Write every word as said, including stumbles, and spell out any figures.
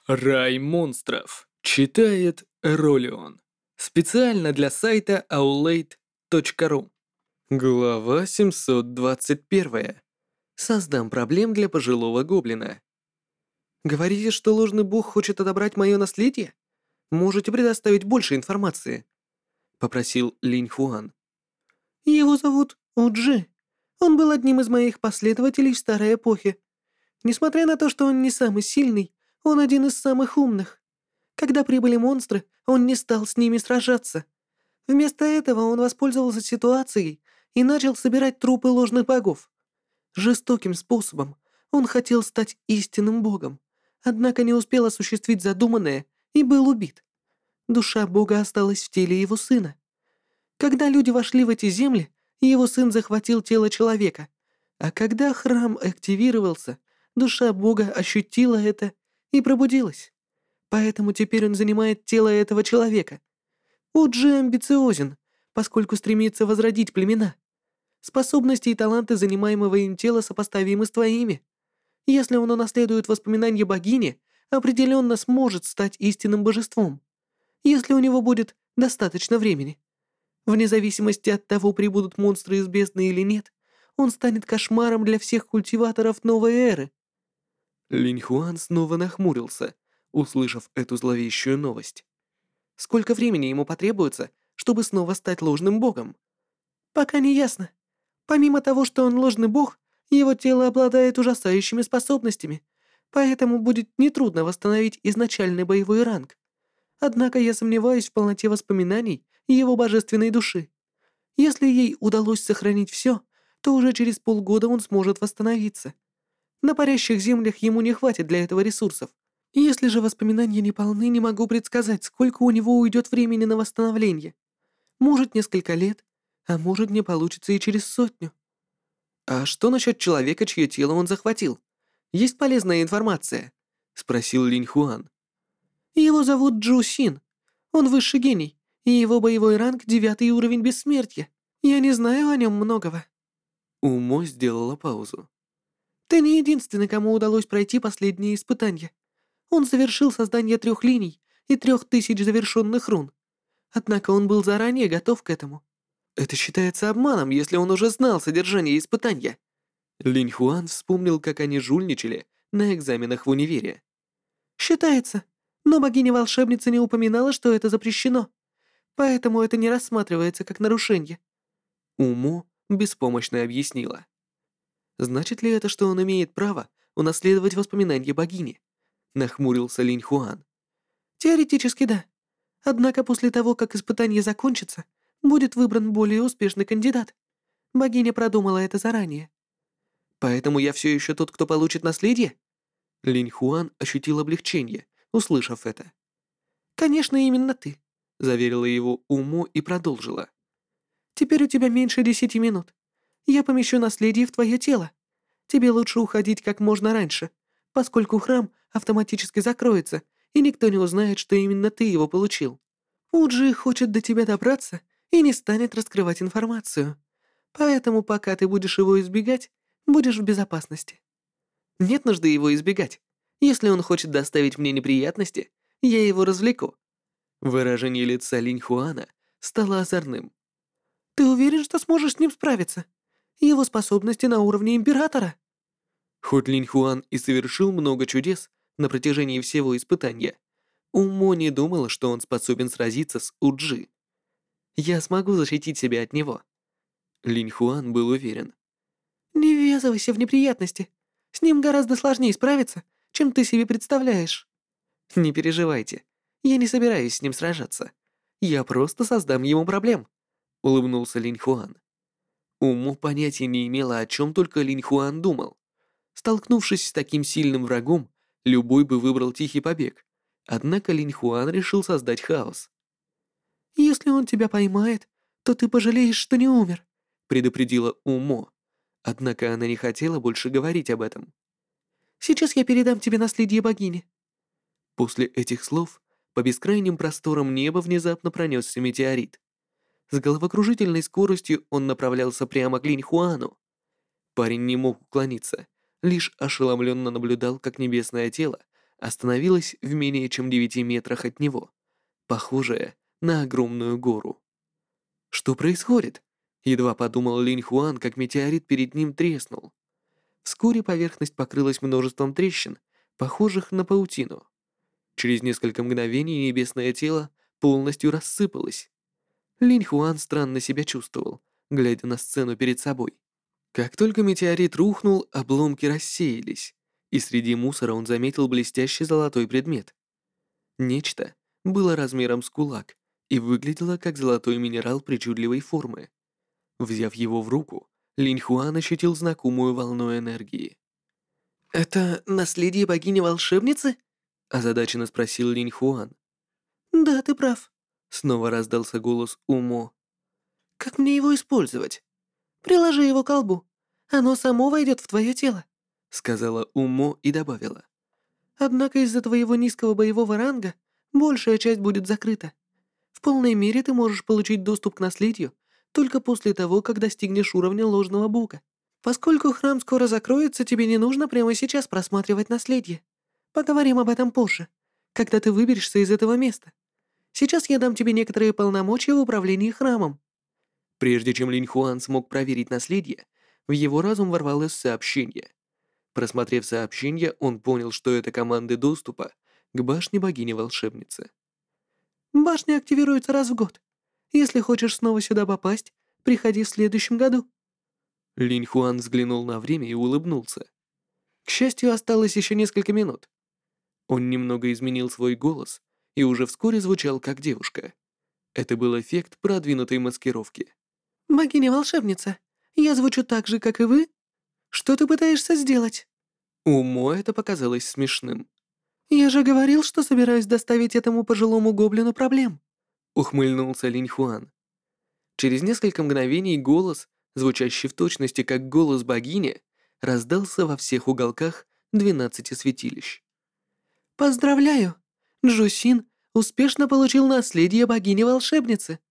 Рай монстров. Читает Ролион. Специально для сайта аулейт точка ру. Глава семьсот двадцать один. Создам проблем для пожилого гоблина. Говорите, что ложный бог хочет отобрать мое наследие? Можете предоставить больше информации? Попросил Линь Хуан. Его зовут Уджи. Он был одним из моих последователей в старой эпохе. Несмотря на то, что он не самый сильный, он один из самых умных. Когда прибыли монстры, он не стал с ними сражаться. Вместо этого он воспользовался ситуацией и начал собирать трупы ложных богов. Жестоким способом он хотел стать истинным богом, однако не успел осуществить задуманное и был убит. Душа бога осталась в теле его сына. Когда люди вошли в эти земли, его сын захватил тело человека, а когда храм активировался, душа бога ощутила это и пробудилась. Поэтому теперь он занимает тело этого человека. Уджи амбициозен, поскольку стремится возродить племена. Способности и таланты занимаемого им тела сопоставимы с твоими. Если он унаследует воспоминания богини, определенно сможет стать истинным божеством. Если у него будет достаточно времени. Вне зависимости от того, прибудут монстры из бездны или нет, он станет кошмаром для всех культиваторов новой эры. Линь Хуан снова нахмурился, услышав эту зловещую новость. Сколько времени ему потребуется, чтобы снова стать ложным богом? Пока не ясно. Помимо того, что он ложный бог, его тело обладает ужасающими способностями, поэтому будет нетрудно восстановить изначальный боевой ранг. Однако я сомневаюсь в полноте воспоминаний его божественной души. Если ей удалось сохранить все, то уже через полгода он сможет восстановиться. На парящих землях ему не хватит для этого ресурсов. Если же воспоминания не полны, не могу предсказать, сколько у него уйдет времени на восстановление. Может, несколько лет, а может, не получится и через сотню. А что насчет человека, чье тело он захватил? Есть полезная информация? Спросил Линь Хуан. Его зовут Джу Син. Он высший гений, и его боевой ранг девятый уровень бессмертия. Я не знаю о нем многого. Умо сделала паузу. Ты не единственный, кому удалось пройти последние испытания. Он совершил создание трех линий и трех тысяч завершенных рун. Однако он был заранее готов к этому. Это считается обманом, если он уже знал содержание испытания. Линь Хуан вспомнил, как они жульничали на экзаменах в универе. Считается, но богиня-волшебница не упоминала, что это запрещено. Поэтому это не рассматривается как нарушение. Уму беспомощно объяснила. Значит ли это, что он имеет право унаследовать воспоминания богини? Нахмурился Линь Хуан. Теоретически да. Однако после того, как испытание закончится, будет выбран более успешный кандидат. Богиня продумала это заранее. Поэтому я все еще тот, кто получит наследие? Линь Хуан ощутил облегчение, услышав это. Конечно, именно ты, заверила его Уму и продолжила. Теперь у тебя меньше десяти минут. Я помещу наследие в твое тело. Тебе лучше уходить как можно раньше, поскольку храм автоматически закроется, и никто не узнает, что именно ты его получил. Уджи хочет до тебя добраться и не станет раскрывать информацию. Поэтому пока ты будешь его избегать, будешь в безопасности. Нет нужды его избегать. Если он хочет доставить мне неприятности, я его развлеку. Выражение лица Линь Хуана стало озорным. Ты уверен, что сможешь с ним справиться? Его способности на уровне императора. Хоть Линь Хуан и совершил много чудес на протяжении всего испытания, Умо не думала, что он способен сразиться с Уджи. Я смогу защитить себя от него. Линь Хуан был уверен. Не ввязывайся в неприятности. С ним гораздо сложнее справиться, чем ты себе представляешь. Не переживайте. Я не собираюсь с ним сражаться. Я просто создам ему проблем, улыбнулся Линь Хуан. Уму понятия не имела, о чем только Линь Хуан думал. Столкнувшись с таким сильным врагом, любой бы выбрал тихий побег. Однако Линь Хуан решил создать хаос. «Если он тебя поймает, то ты пожалеешь, что не умер», предупредила Умо. Однако она не хотела больше говорить об этом. «Сейчас я передам тебе наследие богини». После этих слов по бескрайним просторам неба внезапно пронесся метеорит. С головокружительной скоростью он направлялся прямо к Линь Хуану. Парень не мог уклониться, лишь ошеломленно наблюдал, как небесное тело остановилась в менее чем девяти метрах от него, похожая на огромную гору. Что происходит? Едва подумал Линь Хуан, как метеорит перед ним треснул. Вскоре поверхность покрылась множеством трещин, похожих на паутину. Через несколько мгновений небесное тело полностью рассыпалось. Линь Хуан странно себя чувствовал, глядя на сцену перед собой. Как только метеорит рухнул, обломки рассеялись, и среди мусора он заметил блестящий золотой предмет. Нечто было размером с кулак и выглядело как золотой минерал причудливой формы. Взяв его в руку, Линь Хуан ощутил знакомую волну энергии. «Это наследие богини-волшебницы?» — озадаченно спросил Линь Хуан. «Да, ты прав», — снова раздался голос Умо. «Как мне его использовать?» «Приложи его к колбу. Оно само войдет в твое тело», — сказала Умо и добавила. «Однако из-за твоего низкого боевого ранга большая часть будет закрыта. В полной мере ты можешь получить доступ к наследию только после того, как достигнешь уровня ложного бога. Поскольку храм скоро закроется, тебе не нужно прямо сейчас просматривать наследие. Поговорим об этом позже, когда ты выберешься из этого места. Сейчас я дам тебе некоторые полномочия в управлении храмом». Прежде чем Линь Хуан смог проверить наследие, в его разум ворвалось сообщение. Просмотрев сообщение, он понял, что это команды доступа к башне богини-волшебницы. «Башня активируется раз в год. Если хочешь снова сюда попасть, приходи в следующем году». Линь Хуан взглянул на время и улыбнулся. К счастью, осталось еще несколько минут. Он немного изменил свой голос и уже вскоре звучал как девушка. Это был эффект продвинутой маскировки. «Богиня-волшебница, я звучу так же, как и вы? Что ты пытаешься сделать?» Уму это показалось смешным. «Я же говорил, что собираюсь доставить этому пожилому гоблину проблем», — ухмыльнулся Линь Хуан. Через несколько мгновений голос, звучащий в точности как голос богини, раздался во всех уголках двенадцати святилищ. «Поздравляю! Джусин успешно получил наследие богини-волшебницы.